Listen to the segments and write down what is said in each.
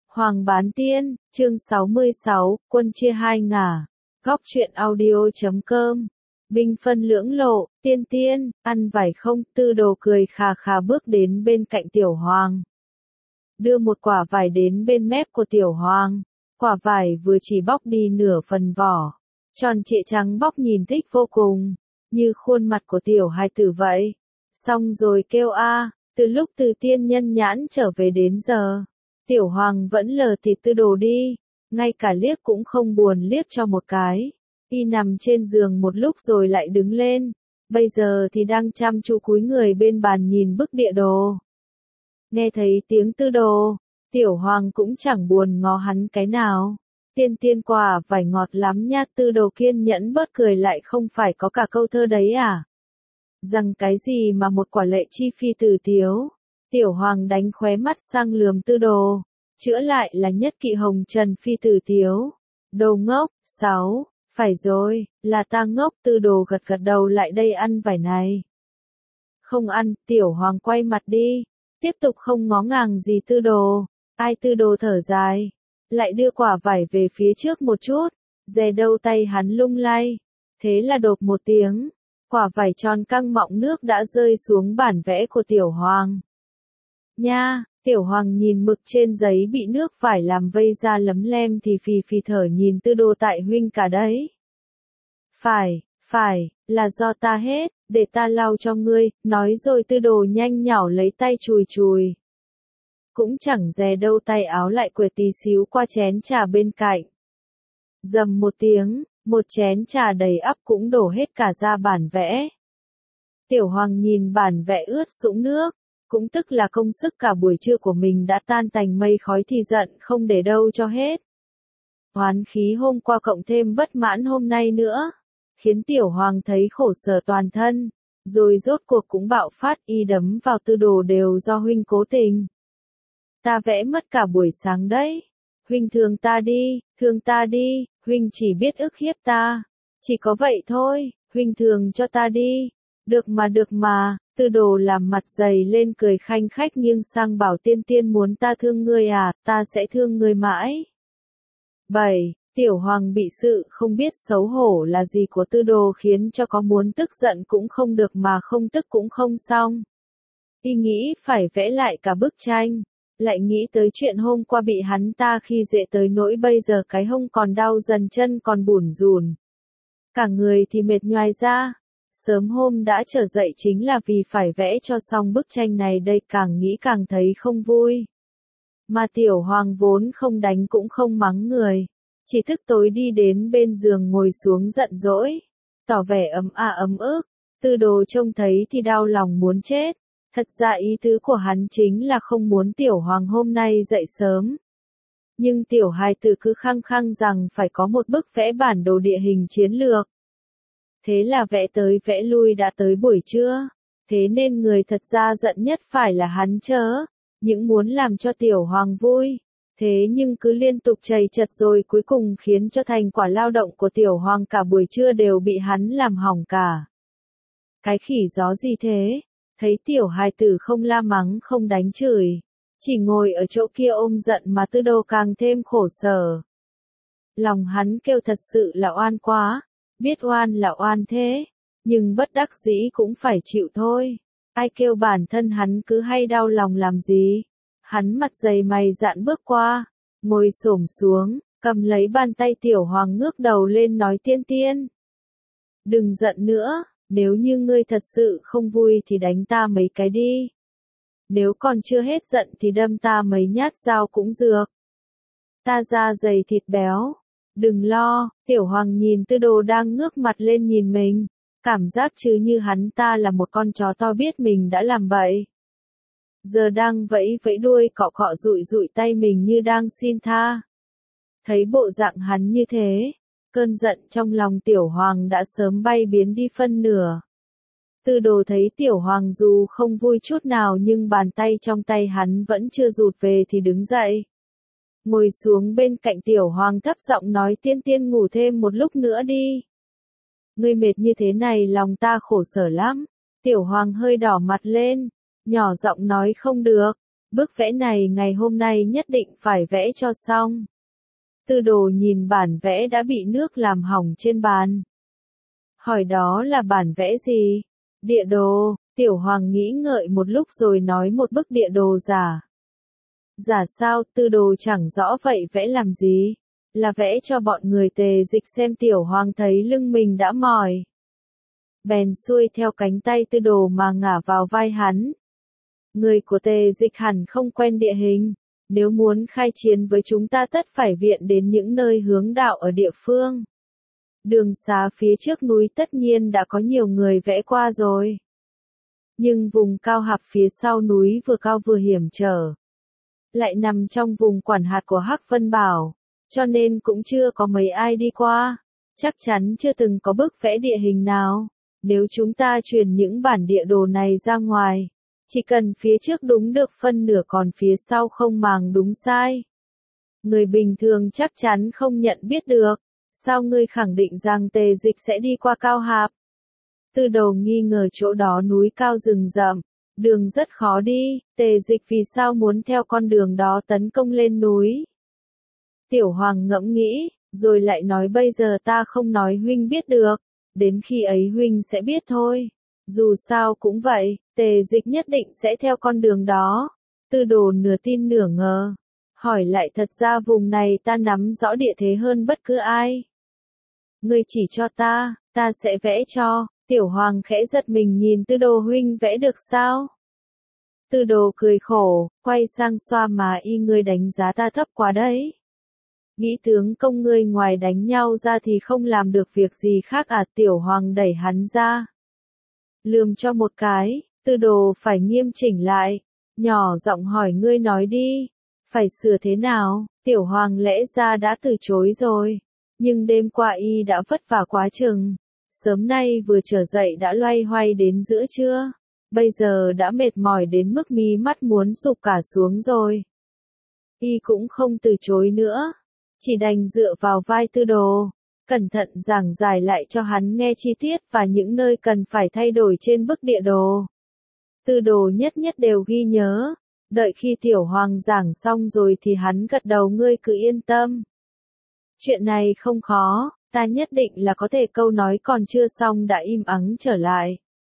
Hoàng bán tiên, chương 66, quân chia hai ngả. Góc truyện audio.com. Binh phân lưỡng lộ, tiên tiên, ăn vải không? Tư Đồ cười khà khà bước đến bên cạnh Tiểu Hoàng. Đưa một quả vải đến bên mép của Tiểu Hoàng. Quả vải vừa chỉ bóc đi nửa phần vỏ. Tròn trịa trắng bóc nhìn thích vô cùng. Như khuôn mặt của tiểu hài tử vậy. Xong rồi kêu a, từ lúc từ tiên nhân nhãn trở về đến giờ. Tiểu Hoàng vẫn lờ thịt Tư Đồ đi, ngay cả liếc cũng không buồn liếc cho một cái. Y nằm trên giường một lúc rồi lại đứng lên, bây giờ thì đang chăm chú cúi người bên bàn nhìn bức địa đồ. Nghe thấy tiếng Tư Đồ, Tiểu Hoàng cũng chẳng buồn ngó hắn cái nào. Tiên tiên quả vải ngọt lắm nha. Tư Đồ kiên nhẫn bớt cười, lại không phải có cả câu thơ đấy à? Rằng cái gì mà một quả lệ chi phi tử tiếu. Tiểu Hoàng đánh khóe mắt sang lườm Tư Đồ, chữa lại là nhất kỵ hồng trần phi tử tiếu. Đồ ngốc. 6. Phải rồi, là ta ngốc. Tư Đồ gật gật đầu, lại đây ăn vải này. Không ăn. Tiểu Hoàng quay mặt đi, tiếp tục không ngó ngàng gì Tư Đồ. Ai? Tư Đồ thở dài, lại đưa quả vải về phía trước một chút, dè đâu tay hắn lung lay. Thế là đột một tiếng, quả vải tròn căng mọng nước đã rơi xuống bản vẽ của Tiểu Hoàng. Nha. Tiểu Hoàng nhìn mực trên giấy bị nước vải làm vây ra lấm lem thì phì phì thở nhìn Tư Đồ. Tại huynh cả đấy. Phải, là do ta hết, để ta lau cho ngươi, nói rồi Tư Đồ nhanh nhảu lấy tay chùi chùi. Cũng chẳng dè đâu tay áo lại quệt tí xíu qua chén trà bên cạnh. Dầm một tiếng, một chén trà đầy ắp cũng đổ hết cả ra bản vẽ. Tiểu Hoàng nhìn bản vẽ ướt sũng nước, cũng tức là công sức cả buổi trưa của mình đã tan thành mây khói thì giận không để đâu cho hết. Oán khí hôm qua cộng thêm bất mãn hôm nay nữa, khiến Tiểu Hoàng thấy khổ sở toàn thân, rồi rốt cuộc cũng bạo phát. Y đấm vào Tư Đồ đều do huynh cố tình. Ta vẽ mất cả buổi sáng đấy. Huynh thương ta đi, huynh chỉ biết ức hiếp ta. Chỉ có vậy thôi, huynh thương cho ta đi. Được mà, Tư Đồ làm mặt dày lên cười khanh khách nghiêng sang bảo tiên tiên muốn ta thương ngươi à, ta sẽ thương ngươi mãi. 7. Tiểu Hoàng bị sự không biết xấu hổ là gì của Tư Đồ khiến cho có muốn tức giận cũng không được mà không tức cũng không xong. Y nghĩ phải vẽ lại cả bức tranh, lại nghĩ tới chuyện hôm qua bị hắn ta khi dễ tới nỗi bây giờ cái hông còn đau dần, chân còn bủn rủn. Cả người thì mệt nhoài ra. Sớm hôm đã trở dậy chính là vì phải vẽ cho xong bức tranh này đây, càng nghĩ càng thấy không vui. Mà Tiểu Hoàng vốn không đánh cũng không mắng người, chỉ thức tối đi đến bên giường ngồi xuống giận dỗi, tỏ vẻ ấm ức. Tư Đồ trông thấy thì đau lòng muốn chết. Thật ra ý tứ của hắn chính là không muốn Tiểu Hoàng hôm nay dậy sớm. Nhưng tiểu hài tử cứ khăng khăng rằng phải có một bức vẽ bản đồ địa hình chiến lược. Thế là vẽ tới vẽ lui đã tới buổi trưa. Thế nên người thật ra giận nhất phải là hắn chớ. Những muốn làm cho Tiểu Hoàng vui. Thế nhưng cứ liên tục trầy trật rồi cuối cùng khiến cho thành quả lao động của Tiểu Hoàng cả buổi trưa đều bị hắn làm hỏng cả. Cái khỉ gió gì thế? Thấy tiểu hài tử không la mắng không đánh chửi, chỉ ngồi ở chỗ kia ôm giận mà Tư Đồ càng thêm khổ sở. Lòng hắn kêu thật sự là oan quá, biết oan là oan thế, nhưng bất đắc dĩ cũng phải chịu thôi. Ai kêu bản thân hắn cứ hay đau lòng làm gì. Hắn mặt dày mày dạn bước qua, ngồi xổm xuống, cầm lấy bàn tay Tiểu Hoàng ngước đầu lên nói tiên tiên. Đừng giận nữa. Nếu như ngươi thật sự không vui thì đánh ta mấy cái đi. Nếu còn chưa hết giận thì đâm ta mấy nhát dao cũng dược. Ta da dày thịt béo. Đừng lo. Tiểu Hoàng nhìn Tư Đồ đang ngước mặt lên nhìn mình, cảm giác chứ như hắn ta là một con chó to biết mình đã làm bậy. Giờ đang vẫy vẫy đuôi cọ cọ dụi dụi tay mình như đang xin tha. Thấy bộ dạng hắn như thế, cơn giận trong lòng Tiểu Hoàng đã sớm bay biến đi phân nửa. Tư Đồ thấy Tiểu Hoàng dù không vui chút nào nhưng bàn tay trong tay hắn vẫn chưa rụt về thì đứng dậy. Ngồi xuống bên cạnh Tiểu Hoàng thấp giọng nói tiên tiên ngủ thêm một lúc nữa đi. Ngươi mệt như thế này lòng ta khổ sở lắm. Tiểu Hoàng hơi đỏ mặt lên, nhỏ giọng nói không được. Bức vẽ này ngày hôm nay nhất định phải vẽ cho xong. Tư đồ nhìn bản vẽ đã bị nước làm hỏng trên bàn. Hỏi đó là bản vẽ gì? Địa đồ, Tiểu Hoàng nghĩ ngợi một lúc rồi nói một bức địa đồ giả. Giả sao? Tư đồ chẳng rõ vậy vẽ làm gì? Là vẽ cho bọn người Tề Dịch xem. Tiểu Hoàng thấy lưng mình đã mỏi, bèn xuôi theo cánh tay tư đồ mà ngả vào vai hắn. Người của Tề Dịch hẳn không quen địa hình, nếu muốn khai chiến với chúng ta tất phải viện đến những nơi hướng đạo ở địa phương. Đường xá phía trước núi tất nhiên đã có nhiều người vẽ qua rồi. Nhưng vùng cao hạp phía sau núi vừa cao vừa hiểm trở, lại nằm trong vùng quản hạt của Hắc Vân Bảo, cho nên cũng chưa có mấy ai đi qua, chắc chắn chưa từng có bức vẽ địa hình nào. Nếu chúng ta truyền những bản địa đồ này ra ngoài, chỉ cần phía trước đúng được phân nửa còn phía sau không màng đúng sai, người bình thường chắc chắn không nhận biết được. Sao ngươi khẳng định rằng Tề Dịch sẽ đi qua cao hạp? Tư đồ nghi ngờ chỗ đó núi cao rừng rậm, đường rất khó đi, Tề Dịch vì sao muốn theo con đường đó tấn công lên núi? Tiểu Hoàng ngẫm nghĩ, rồi lại nói bây giờ ta không nói huynh biết được, đến khi ấy huynh sẽ biết thôi. Dù sao cũng vậy, Tề Dịch nhất định sẽ theo con đường đó. Tư đồ nửa tin nửa ngờ. Hỏi lại thật ra vùng này ta nắm rõ địa thế hơn bất cứ ai. Ngươi chỉ cho ta sẽ vẽ cho. Tiểu Hoàng khẽ giật mình nhìn tư đồ huynh vẽ được sao? Tư đồ cười khổ, quay sang xoa má y ngươi đánh giá ta thấp quá đấy. Nghĩ tướng công ngươi ngoài đánh nhau ra thì không làm được việc gì khác à? Tiểu Hoàng đẩy hắn ra, lườm cho một cái. Tư đồ phải nghiêm chỉnh lại, nhỏ giọng hỏi ngươi nói đi, phải sửa thế nào? Tiểu Hoàng lẽ ra đã từ chối rồi, nhưng đêm qua y đã vất vả quá chừng, sớm nay vừa trở dậy đã loay hoay đến giữa trưa, bây giờ đã mệt mỏi đến mức mí mắt muốn sụp cả xuống rồi. Y cũng không từ chối nữa, chỉ đành dựa vào vai tư đồ, cẩn thận giảng giải lại cho hắn nghe chi tiết và những nơi cần phải thay đổi trên bức địa đồ. Tư đồ nhất nhất đều ghi nhớ, đợi khi Tiểu Hoàng giảng xong rồi thì hắn gật đầu. Ngươi cứ yên tâm. Chuyện này không khó, ta nhất định là có thể. Câu nói còn chưa xong đã im ắng trở lại.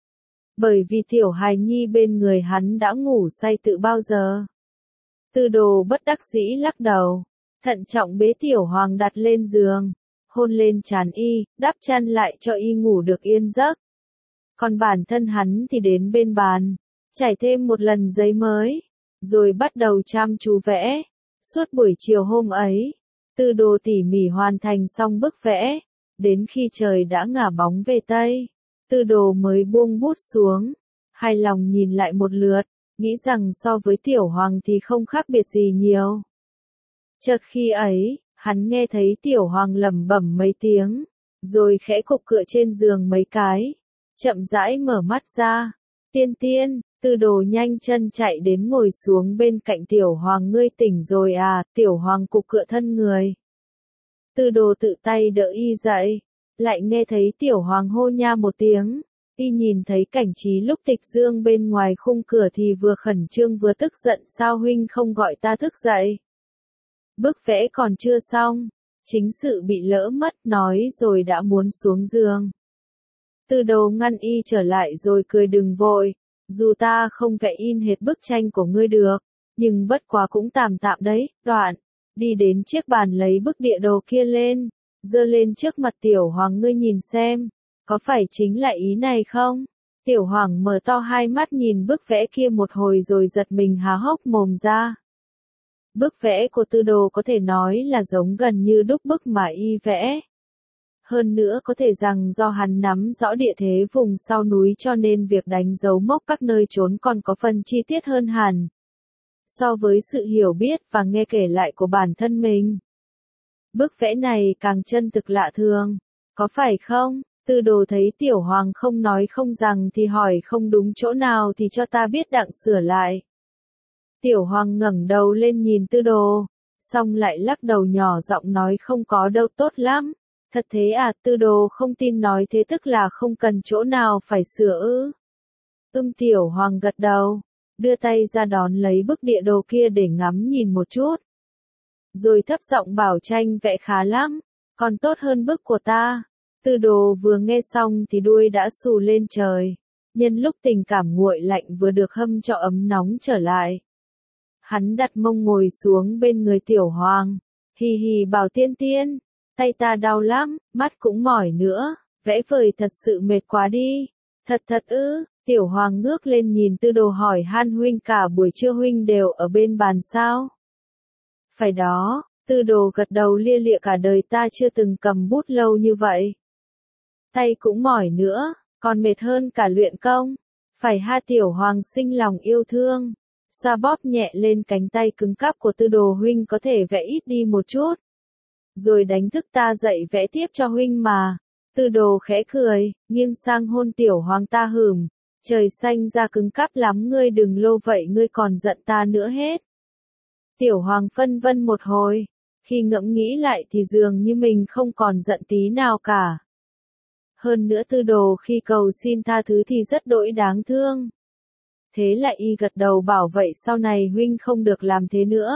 Bởi vì tiểu hài nhi bên người hắn đã ngủ say từ bao giờ. Tư đồ bất đắc dĩ lắc đầu, thận trọng bế Tiểu Hoàng đặt lên giường, hôn lên trán y, đắp chăn lại cho y ngủ được yên giấc. Còn bản thân hắn thì đến bên bàn, trải thêm một lần giấy mới, rồi bắt đầu chăm chú vẽ. Suốt buổi chiều hôm ấy, tư đồ tỉ mỉ hoàn thành xong bức vẽ, đến khi trời đã ngả bóng về Tây, tư đồ mới buông bút xuống, hài lòng nhìn lại một lượt, nghĩ rằng so với Tiểu Hoàng thì không khác biệt gì nhiều. Chợt khi ấy, hắn nghe thấy Tiểu Hoàng lẩm bẩm mấy tiếng, rồi khẽ cục cựa trên giường mấy cái, chậm rãi mở mắt ra. Tiên tiên, tư đồ nhanh chân chạy đến ngồi xuống bên cạnh Tiểu Hoàng. Ngươi tỉnh rồi à? Tiểu Hoàng cục cựa thân người. Tư đồ tự tay đỡ y dậy, lại nghe thấy Tiểu Hoàng hô nha một tiếng. Y nhìn thấy cảnh trí lúc Tịch Dương bên ngoài khung cửa thì vừa khẩn trương vừa tức giận. Sao huynh không gọi ta thức dậy? Bức vẽ còn chưa xong, chính sự bị lỡ mất, nói rồi đã muốn xuống giường. Tư đồ ngăn y trở lại rồi cười, đừng vội, dù ta không vẽ in hệt bức tranh của ngươi được, nhưng bất quá cũng tạm tạm đấy. Đoạn, đi đến chiếc bàn lấy bức địa đồ kia lên, giơ lên trước mặt Tiểu Hoàng. Ngươi nhìn xem, có phải chính là ý này không? Tiểu Hoàng mở to hai mắt nhìn bức vẽ kia một hồi rồi giật mình há hốc mồm ra. Bức vẽ của tư đồ có thể nói là giống gần như đúc bức mà y vẽ. Hơn nữa có thể rằng do hắn nắm rõ địa thế vùng sau núi cho nên việc đánh dấu mốc các nơi trốn còn có phần chi tiết hơn hẳn, so với sự hiểu biết và nghe kể lại của bản thân mình. Bức vẽ này càng chân thực lạ thường, có phải không? Tư đồ thấy Tiểu Hoàng không nói không rằng thì hỏi, không đúng chỗ nào thì cho ta biết đặng sửa lại. Tiểu Hoàng ngẩng đầu lên nhìn tư đồ, xong lại lắc đầu nhỏ giọng nói, không có đâu, tốt lắm. Thật thế à? Tư đồ không tin nói, thế tức là không cần chỗ nào phải sửa ư? Tiểu Hoàng gật đầu, đưa tay ra đón lấy bức địa đồ kia để ngắm nhìn một chút. Rồi thấp giọng bảo Tranh vẽ khá lắm, còn tốt hơn bức của ta. Tư đồ vừa nghe xong thì đuôi đã xù lên trời. Nhân lúc tình cảm nguội lạnh vừa được hâm cho ấm nóng trở lại. Hắn đặt mông ngồi xuống bên người Tiểu Hoàng. Hì hì bảo Tiên Tiên, tay ta đau lắm, mắt cũng mỏi nữa, vẽ vời thật sự mệt quá đi. Thật thật ư, Tiểu Hoàng ngước lên nhìn Tư đồ hỏi han huynh cả buổi trưa huynh đều ở bên bàn sao? Phải đó, Tư đồ gật đầu lia lịa cả đời ta chưa từng cầm bút lâu như vậy. Tay cũng mỏi nữa, còn mệt hơn cả luyện công. Phải ha Tiểu Hoàng sinh lòng yêu thương. Xoa bóp nhẹ lên cánh tay cứng cáp của Tư đồ huynh có thể vẽ ít đi một chút. Rồi đánh thức ta dậy vẽ tiếp cho huynh mà. Tư đồ khẽ cười, nghiêng sang hôn Tiểu Hoàng ta hửm. Trời xanh ra cứng cáp lắm ngươi đừng lô vậy ngươi còn giận ta nữa hết. Tiểu Hoàng phân vân một hồi. Khi ngẫm nghĩ lại thì dường như mình không còn giận tí nào cả. Hơn nữa Tư đồ khi cầu xin tha thứ thì rất đỗi đáng thương. Thế lại y gật đầu bảo vậy sau này huynh không được làm thế nữa.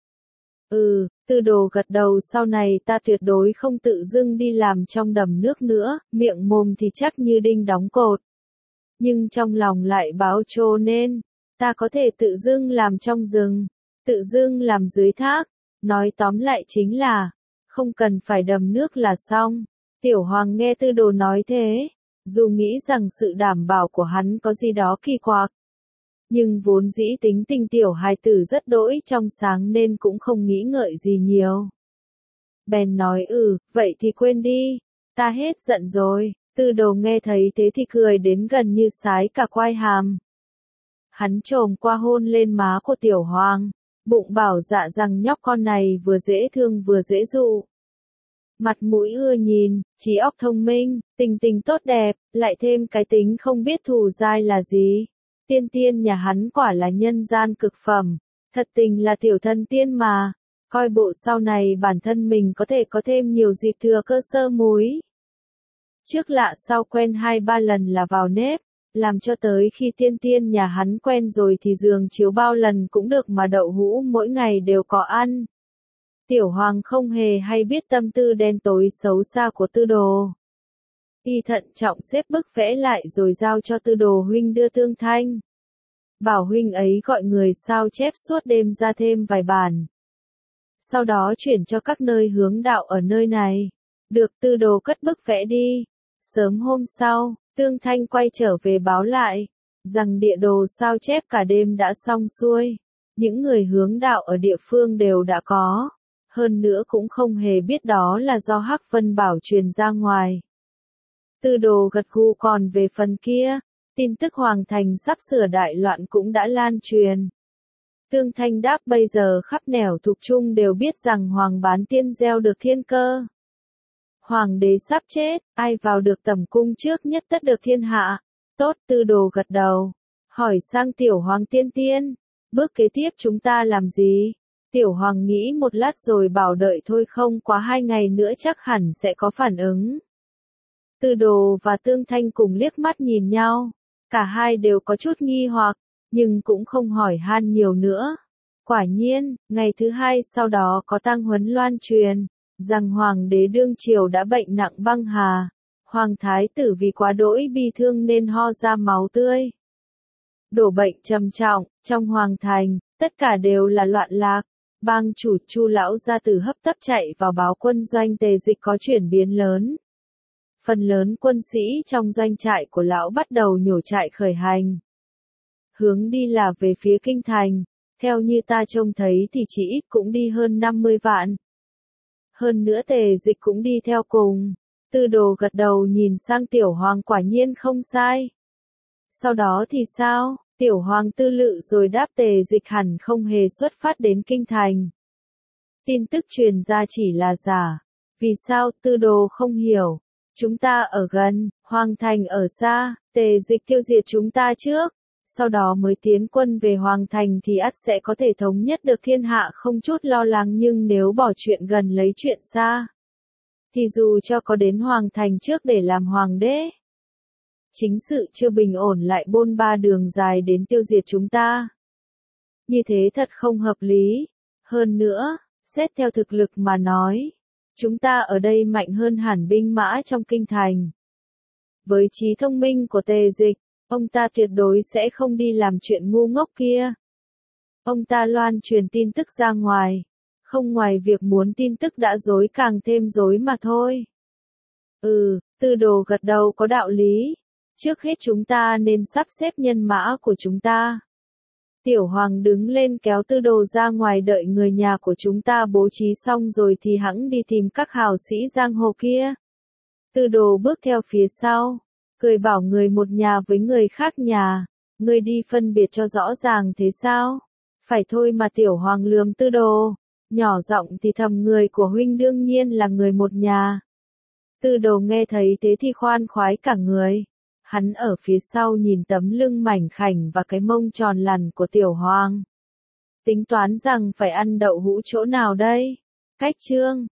Tư đồ gật đầu sau này ta tuyệt đối không tự dưng đi làm trong đầm nước nữa, miệng mồm thì chắc như đinh đóng cột. Nhưng trong lòng lại báo trô nên, ta có thể tự dưng làm trong rừng, tự dưng làm dưới thác, nói tóm lại chính là, không cần phải đầm nước là xong. Tiểu Hoàng nghe Tư đồ nói thế, dù nghĩ rằng sự đảm bảo của hắn có gì đó kỳ quặc. Nhưng vốn dĩ tính tình tiểu hài tử rất đỗi trong sáng nên cũng không nghĩ ngợi gì nhiều. Bèn nói vậy thì quên đi, ta hết giận rồi. Tư đồ nghe thấy thế thì cười đến gần như sái cả quai hàm. Hắn chồm qua hôn lên má của Tiểu Hoàng, bụng bảo dạ rằng nhóc con này vừa dễ thương vừa dễ dụ. Mặt mũi ưa nhìn, trí óc thông minh, tình tình tốt đẹp, lại thêm cái tính không biết thù dai là gì. Tiên Tiên nhà hắn quả là nhân gian cực phẩm, thật tình là tiểu thân tiên mà, coi bộ sau này bản thân mình có thể có thêm nhiều dịp thừa cơ sơ múi. Trước lạ sau quen 2-3 lần là vào nếp, làm cho tới khi Tiên Tiên nhà hắn quen rồi thì giường chiếu bao lần cũng được mà đậu hũ mỗi ngày đều có ăn. Tiểu Hoàng không hề hay biết tâm tư đen tối xấu xa của Tư đồ. Y thận trọng xếp bức vẽ lại rồi giao cho Tư đồ huynh đưa Tương Thanh. Bảo huynh ấy gọi người sao chép suốt đêm ra thêm vài bản. Sau đó chuyển cho các nơi hướng đạo ở nơi này. Được Tư đồ cất bức vẽ đi. Sớm hôm sau, Tương Thanh quay trở về báo lại, rằng địa đồ sao chép cả đêm đã xong xuôi. Những người hướng đạo ở địa phương đều đã có. Hơn nữa cũng không hề biết đó là do Hắc Vân Bảo truyền ra ngoài. Tư đồ gật gù còn về phần kia, tin tức Hoàng Thành sắp sửa đại loạn cũng đã lan truyền. Tương Thanh đáp bây giờ khắp nẻo thuộc trung đều biết rằng Hoàng Bán Tiên gieo được thiên cơ. Hoàng đế sắp chết, ai vào được tẩm cung trước nhất tất được thiên hạ. Tốt Tư đồ gật đầu, hỏi sang Tiểu Hoàng Tiên Tiên, bước kế tiếp chúng ta làm gì? Tiểu Hoàng nghĩ một lát rồi bảo đợi thôi không quá 2 ngày nữa chắc hẳn sẽ có phản ứng. Tư đồ và Tương Thanh cùng liếc mắt nhìn nhau. Cả hai đều có chút nghi hoặc, nhưng cũng không hỏi han nhiều nữa. Quả nhiên, ngày thứ 2 sau đó có tang huấn loan truyền, rằng Hoàng đế đương triều đã bệnh nặng băng hà. Hoàng thái tử vì quá đỗi bi thương nên ho ra máu tươi. Đổ bệnh trầm trọng, trong Hoàng thành, tất cả đều là loạn lạc. Bang chủ Chu lão gia tử hấp tấp chạy vào báo quân doanh Tề Dịch có chuyển biến lớn. Phần lớn quân sĩ trong doanh trại của lão bắt đầu nhổ trại khởi hành. Hướng đi là về phía kinh thành, theo như ta trông thấy thì chỉ ít cũng đi hơn 50 vạn. Hơn nữa Tề Dịch cũng đi theo cùng. Tư đồ gật đầu nhìn sang Tiểu Hoàng quả nhiên không sai. Sau đó thì sao? Tiểu Hoàng tư lự rồi đáp Tề Dịch hẳn không hề xuất phát đến kinh thành. Tin tức truyền ra chỉ là giả. Vì sao? Tư đồ không hiểu. Chúng ta ở gần, Hoàng thành ở xa, Tề Dịch tiêu diệt chúng ta trước, sau đó mới tiến quân về Hoàng thành thì ắt sẽ có thể thống nhất được thiên hạ không chút lo lắng, nhưng nếu bỏ chuyện gần lấy chuyện xa, thì dù cho có đến Hoàng thành trước để làm hoàng đế, Chính sự chưa bình ổn lại bôn ba đường dài đến tiêu diệt chúng ta. Như thế thật không hợp lý. Hơn nữa, xét theo thực lực mà nói, chúng ta ở đây mạnh hơn hẳn binh mã trong kinh thành. Với trí thông minh của Tề Dịch, ông ta tuyệt đối sẽ không đi làm chuyện ngu ngốc kia. Ông ta loan truyền tin tức ra ngoài, không ngoài việc muốn tin tức đã dối càng thêm dối mà thôi. Tư Đồ gật đầu có đạo lý. Trước hết chúng ta nên sắp xếp nhân mã của chúng ta. Tiểu Hoàng đứng lên kéo Tư Đồ ra ngoài đợi người nhà của chúng ta bố trí xong rồi thì hẵng đi tìm các hào sĩ giang hồ kia. Tư Đồ bước theo phía sau, cười bảo người một nhà với người khác nhà, người đi phân biệt cho rõ ràng thế sao? Phải thôi mà. Tiểu Hoàng lườm Tư Đồ, nhỏ giọng thì thầm người của huynh đương nhiên là người một nhà. Tư Đồ nghe thấy thế thì khoan khoái cả người. Hắn ở phía sau nhìn tấm lưng mảnh khảnh và cái mông tròn lằn của Tiểu Hoàng. Tính toán rằng phải ăn đậu hũ chỗ nào đây? Cách chương